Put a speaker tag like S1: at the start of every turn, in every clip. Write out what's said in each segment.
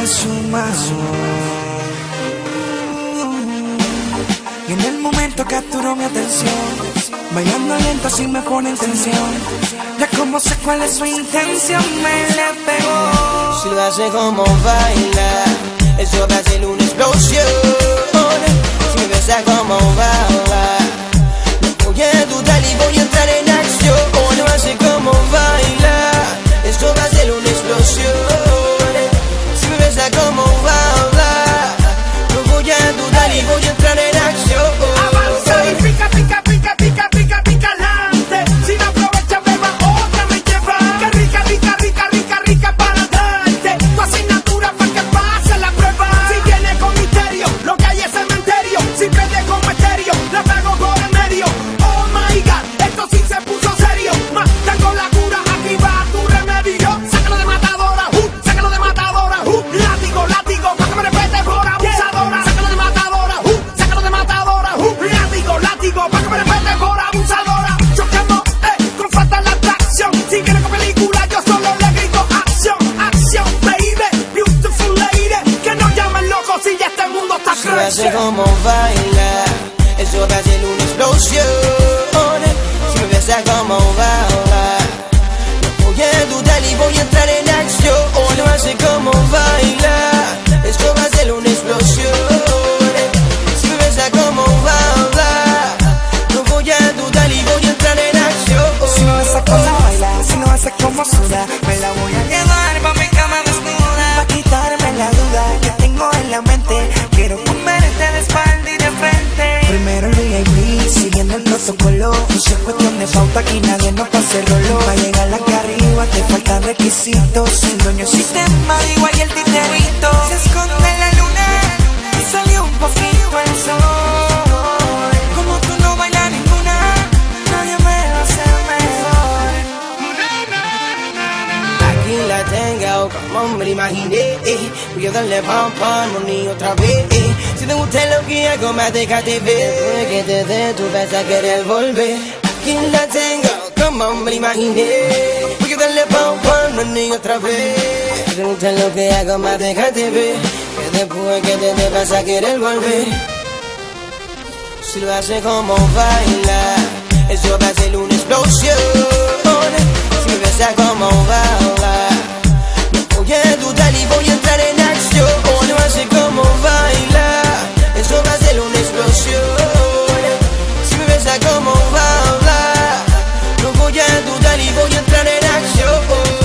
S1: suma. Y en el momento capturó mi atención, bailando lento así me pone en tensión. Ya como sé cuál es su intención, me le pegó.
S2: Si lo hace como baila, eso va a ser una explosión. Si me besa como baila, no voy a dudar y voy a entrar en acción. Lo hace como baila, eso va a ser una explosión. Si me besa como baila, no voy a dudar y voy a entrar en acción.
S3: Avanza y pica, pica, pica, pica, pica, pica adelante. Sin aprovechar, beba otra me lleva. Que rica, rica, rica, rica, rica para darte tu asignatura para que pase la prueba. Si viene con misterio, lo que hay es cementerio. Si prende como estéreo, la pego por el medio. Oh my God, esto sí se puso serio. Más tengo la cura, aquí va tu remedio. Sácalo de matadora, sácalo de matadora. Látigo, látigo, pa' que me respete por abusadora. Sácalo de matadora, sácalo de matadora. Látigo, látigo, pa' que me respete por abusadora. Yo quemo, con falta la atracción. Si viene con película, yo solo le grito acción, acción, baby, beautiful lady. Que no llamen locos si ya este mundo está
S2: Si lo hace
S3: crazy.
S2: como baila, eso va a ser una explosión. Si me besa como baila, no voy a dudar y voy a entrar en acción. Lo hace como baila, eso va a ser una explosión. Si me besa como baila, no voy a dudar y voy a entrar en acción.
S1: Si no hace como baila, si no hace como suda, me la voy a llevar pa' mi cama desnuda. Pa' quitarme la duda que tengo en la mente, quiero comerte de espalda y de frente. Primero el VIP, siguiendo el protocolo. No es cuestión de pauta, aquí nadie nos pase rollo. Pa' llegar aquí arriba te faltan requisitos. El dueño del sistema, igual y el titerito. Se esconde la luna y salió un poquito el sol. Como tú no bailas ninguna, nadie me va a hacer mejor.
S2: Aquí la tengo como me la imaginé. Voy a darle pam pam, no ni otra vez. Si te gusta lo que hago, más déjate ver. Después que te dé, tú vas a querer volver. Aquí la tengo como me la imaginé. Voy a darle pam pam, no ni otra vez. Si te gusta lo que hago, más déjate ver. Que después que te dé, vas a querer volver. Si lo hace como baila, eso va a ser una explosión. Si me besa como baila, no voy a dudar y voy a entrar en acción. Lo hace como baila, eso va a ser una explosión. Si me besa como baila, no voy a dudar y voy a entrar en acción.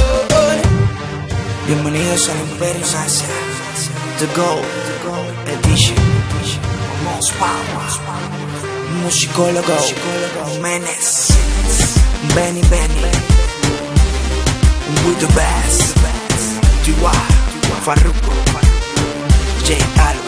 S1: Bienvenidos al Imperio Sancia, The Gold Edition. Most Power, musicólogo Menes, Benny, with the best, Farruko, J. Alba.